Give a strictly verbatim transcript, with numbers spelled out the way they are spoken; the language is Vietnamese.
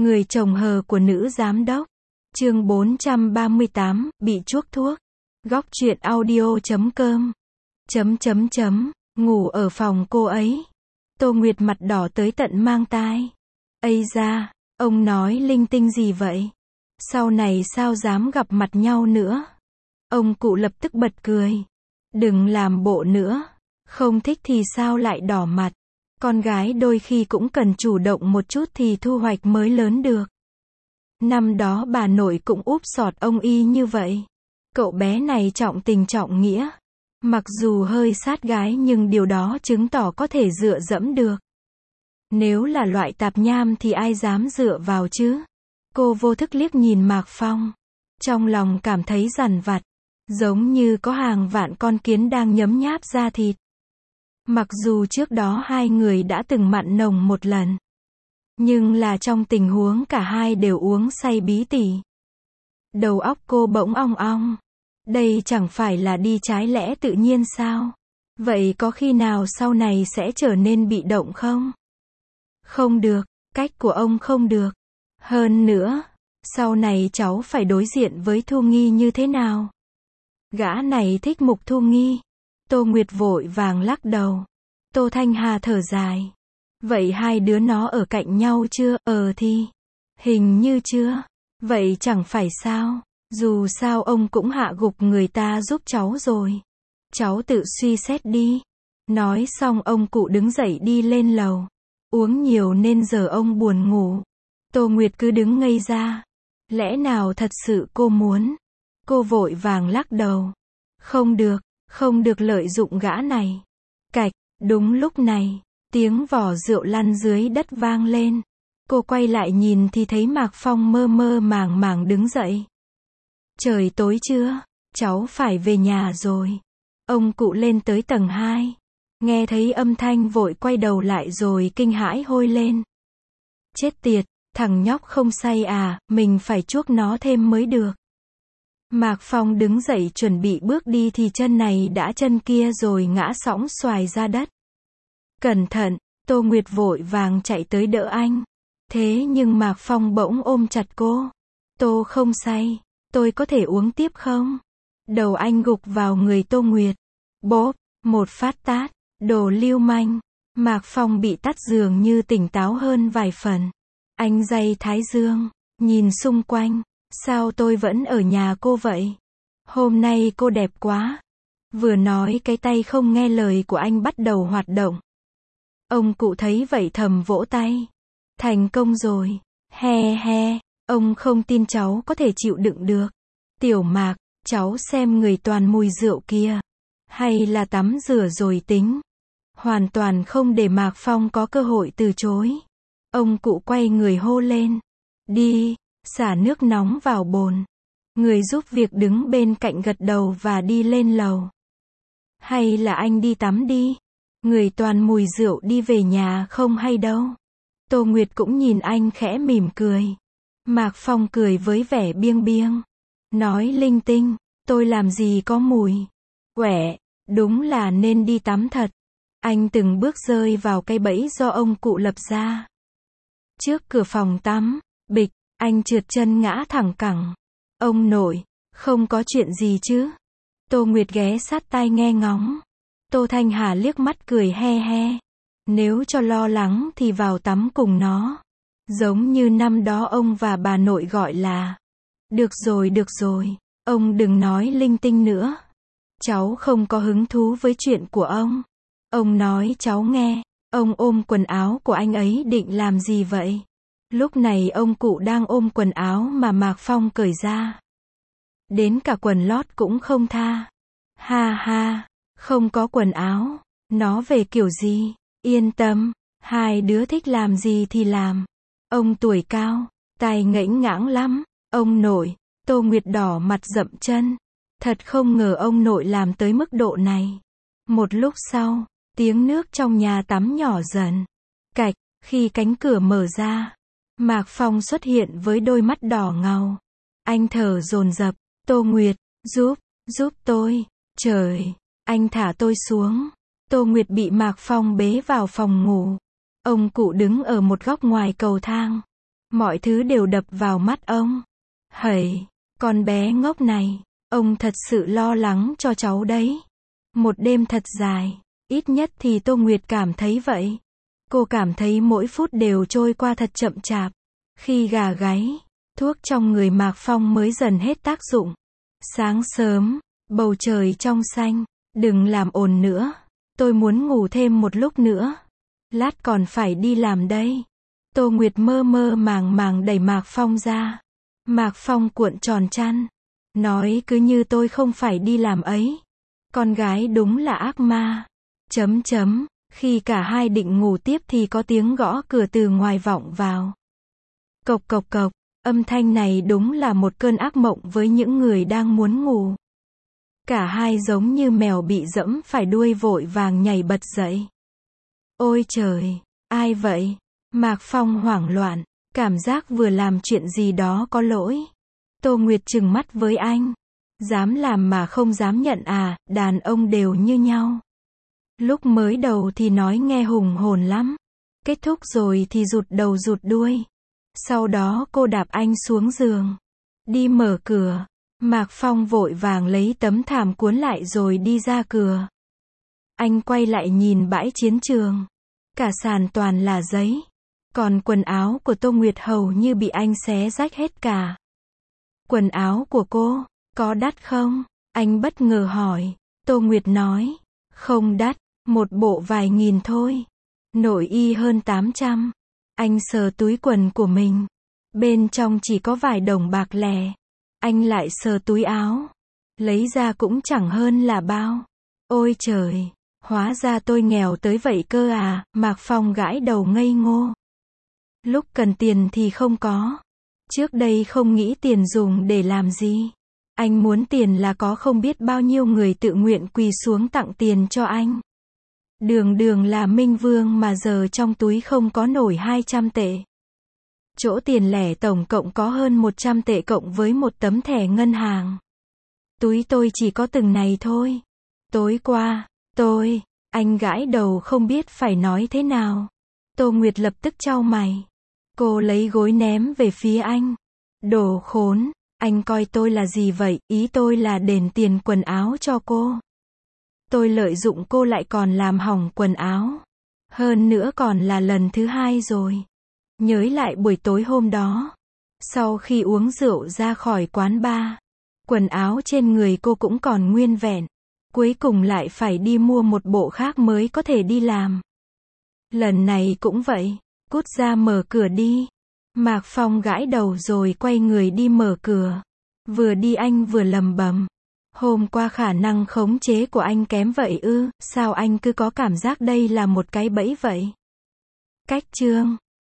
Người chồng hờ của nữ giám đốc. Chương bốn trăm ba mươi tám, bị chuốc thuốc. Góc truyện audio chấm com. Chấm chấm chấm, ngủ ở phòng cô ấy. Tô Nguyệt mặt đỏ tới tận mang tai. Ây da, ông nói linh tinh gì vậy? Sau này sao dám gặp mặt nhau nữa? Ông cụ lập tức bật cười. Đừng làm bộ nữa. Không thích thì sao lại đỏ mặt? Con gái đôi khi cũng cần chủ động một chút thì thu hoạch mới lớn được. Năm đó bà nội cũng úp sọt ông y như vậy. Cậu bé này trọng tình trọng nghĩa. Mặc dù hơi sát gái nhưng điều đó chứng tỏ có thể dựa dẫm được. Nếu là loại tạp nham thì ai dám dựa vào chứ? Cô vô thức liếc nhìn Mạc Phong. Trong lòng cảm thấy dằn vặt. Giống như có hàng vạn con kiến đang nhấm nháp da thịt. Mặc dù trước đó hai người đã từng mặn nồng một lần. Nhưng là trong tình huống cả hai đều uống say bí tỉ. Đầu óc cô bỗng ong ong. Đây chẳng phải là đi trái lẽ tự nhiên sao? Vậy có khi nào sau này sẽ trở nên bị động không? Không được, cách của ông không được. Hơn nữa, sau này cháu phải đối diện với Thu Nghi như thế nào? Gã này thích Mục Thu Nghi. Tô Nguyệt vội vàng lắc đầu. Tô Thanh Hà thở dài. Vậy hai đứa nó ở cạnh nhau chưa? Ờ thì. Hình như chưa. Vậy chẳng phải sao. Dù sao ông cũng hạ gục người ta giúp cháu rồi. Cháu tự suy xét đi. Nói xong ông cụ đứng dậy đi lên lầu. Uống nhiều nên giờ ông buồn ngủ. Tô Nguyệt cứ đứng ngây ra. Lẽ nào thật sự cô muốn? Cô vội vàng lắc đầu. Không được, không được lợi dụng gã này. Cạch, đúng lúc này, tiếng vỏ rượu lăn dưới đất vang lên. Cô quay lại nhìn thì thấy Mạc Phong mơ mơ màng màng đứng dậy. Trời tối chưa? Cháu phải về nhà rồi. Ông cụ lên tới tầng hai. Nghe thấy âm thanh vội quay đầu lại rồi kinh hãi hôi lên. Chết tiệt, thằng nhóc không say à, mình phải chuốc nó thêm mới được. Mạc Phong đứng dậy chuẩn bị bước đi thì chân này đã chân kia rồi ngã sõng xoài ra đất. Cẩn thận, Tô Nguyệt vội vàng chạy tới đỡ anh. Thế nhưng Mạc Phong bỗng ôm chặt cô. Tô không say, tôi có thể uống tiếp không? Đầu anh gục vào người Tô Nguyệt. Bốp, một phát tát, đồ lưu manh. Mạc Phong bị tát dường như tỉnh táo hơn vài phần. Anh day thái dương, nhìn xung quanh. Sao tôi vẫn ở nhà cô vậy? Hôm nay cô đẹp quá. Vừa nói cái tay không nghe lời của anh bắt đầu hoạt động. Ông cụ thấy vậy thầm vỗ tay. Thành công rồi. He he, ông không tin cháu có thể chịu đựng được. Tiểu Mạc, cháu xem người toàn mùi rượu kia. Hay là tắm rửa rồi tính. Hoàn toàn không để Mạc Phong có cơ hội từ chối. Ông cụ quay người hô lên. Đi. Xả nước nóng vào bồn. Người giúp việc đứng bên cạnh gật đầu và đi lên lầu. Hay là anh đi tắm đi. Người toàn mùi rượu đi về nhà không hay đâu. Tô Nguyệt cũng nhìn anh khẽ mỉm cười. Mạc Phong cười với vẻ biếng biếng. Nói linh tinh, tôi làm gì có mùi. Quẻ, đúng là nên đi tắm thật. Anh từng bước rơi vào cái bẫy do ông cụ lập ra. Trước cửa phòng tắm, bịch. Anh trượt chân ngã thẳng cẳng. Ông nội, không có chuyện gì chứ? Tô Nguyệt ghé sát tai nghe ngóng. Tô Thanh Hà liếc mắt cười he he. Nếu cho lo lắng thì vào tắm cùng nó. Giống như năm đó ông và bà nội gọi là. Được rồi được rồi, ông đừng nói linh tinh nữa. Cháu không có hứng thú với chuyện của ông. Ông nói cháu nghe, ông ôm quần áo của anh ấy định làm gì vậy? Lúc này ông cụ đang ôm quần áo mà Mạc Phong cởi ra. Đến cả quần lót cũng không tha. Ha ha, không có quần áo. Nó về kiểu gì? Yên tâm, hai đứa thích làm gì thì làm. Ông tuổi cao, tài ngãnh ngãng lắm. Ông nội, Tô Nguyệt đỏ mặt dậm chân. Thật không ngờ ông nội làm tới mức độ này. Một lúc sau, tiếng nước trong nhà tắm nhỏ dần. Cạch, khi cánh cửa mở ra. Mạc Phong xuất hiện với đôi mắt đỏ ngầu. Anh thở dồn dập. Tô Nguyệt, giúp, giúp tôi. Trời, anh thả tôi xuống. Tô Nguyệt bị Mạc Phong bế vào phòng ngủ. Ông cụ đứng ở một góc ngoài cầu thang. Mọi thứ đều đập vào mắt ông. Hầy, con bé ngốc này, ông thật sự lo lắng cho cháu đấy. Một đêm thật dài, ít nhất thì Tô Nguyệt cảm thấy vậy. Cô cảm thấy mỗi phút đều trôi qua thật chậm chạp. Khi gà gáy, thuốc trong người Mạc Phong mới dần hết tác dụng. Sáng sớm, bầu trời trong xanh, đừng làm ồn nữa. Tôi muốn ngủ thêm một lúc nữa. Lát còn phải đi làm đây. Tô Nguyệt mơ mơ màng màng đẩy Mạc Phong ra. Mạc Phong cuộn tròn chăn. Nói cứ như tôi không phải đi làm ấy. Con gái đúng là ác ma. Chấm chấm, khi cả hai định ngủ tiếp thì có tiếng gõ cửa từ ngoài vọng vào. Cộc cộc cộc, âm thanh này đúng là một cơn ác mộng với những người đang muốn ngủ. Cả hai giống như mèo bị dẫm phải đuôi vội vàng nhảy bật dậy. Ôi trời, ai vậy? Mạc Phong hoảng loạn, cảm giác vừa làm chuyện gì đó có lỗi. Tô Nguyệt trừng mắt với anh. Dám làm mà không dám nhận à, đàn ông đều như nhau. Lúc mới đầu thì nói nghe hùng hồn lắm. Kết thúc rồi thì rụt đầu rụt đuôi. Sau đó cô đạp anh xuống giường. Đi mở cửa. Mạc Phong vội vàng lấy tấm thảm cuốn lại rồi đi ra cửa. Anh quay lại nhìn bãi chiến trường. Cả sàn toàn là giấy. Còn quần áo của Tô Nguyệt hầu như bị anh xé rách hết cả. Quần áo của cô, có đắt không? Anh bất ngờ hỏi. Tô Nguyệt nói. Không đắt, một bộ vài nghìn thôi. Nội y hơn tám trăm. Anh sờ túi quần của mình. Bên trong chỉ có vài đồng bạc lẻ. Anh lại sờ túi áo. Lấy ra cũng chẳng hơn là bao. Ôi trời, hóa ra tôi nghèo tới vậy cơ à, Mạc Phong gãi đầu ngây ngô. Lúc cần tiền thì không có. Trước đây không nghĩ tiền dùng để làm gì. Anh muốn tiền là có không biết bao nhiêu người tự nguyện quỳ xuống tặng tiền cho anh. Đường đường là minh vương mà giờ trong túi không có nổi hai trăm tệ. Chỗ tiền lẻ tổng cộng có hơn một trăm tệ cộng với một tấm thẻ ngân hàng. Túi tôi chỉ có từng này thôi. Tối qua, tôi, anh gãi đầu không biết phải nói thế nào. Tô Nguyệt lập tức chau mày. Cô lấy gối ném về phía anh. Đồ khốn, anh coi tôi là gì vậy, ý tôi là đền tiền quần áo cho cô. Tôi lợi dụng cô lại còn làm hỏng quần áo. Hơn nữa còn là lần thứ hai rồi. Nhớ lại buổi tối hôm đó. Sau khi uống rượu ra khỏi quán bar, quần áo trên người cô cũng còn nguyên vẹn. Cuối cùng lại phải đi mua một bộ khác mới có thể đi làm. Lần này cũng vậy. Cút ra mở cửa đi. Mạc Phong gãi đầu rồi quay người đi mở cửa. Vừa đi anh vừa lầm bầm. Hôm qua khả năng khống chế của anh kém vậy ư, sao anh cứ có cảm giác đây là một cái bẫy vậy? Cách chương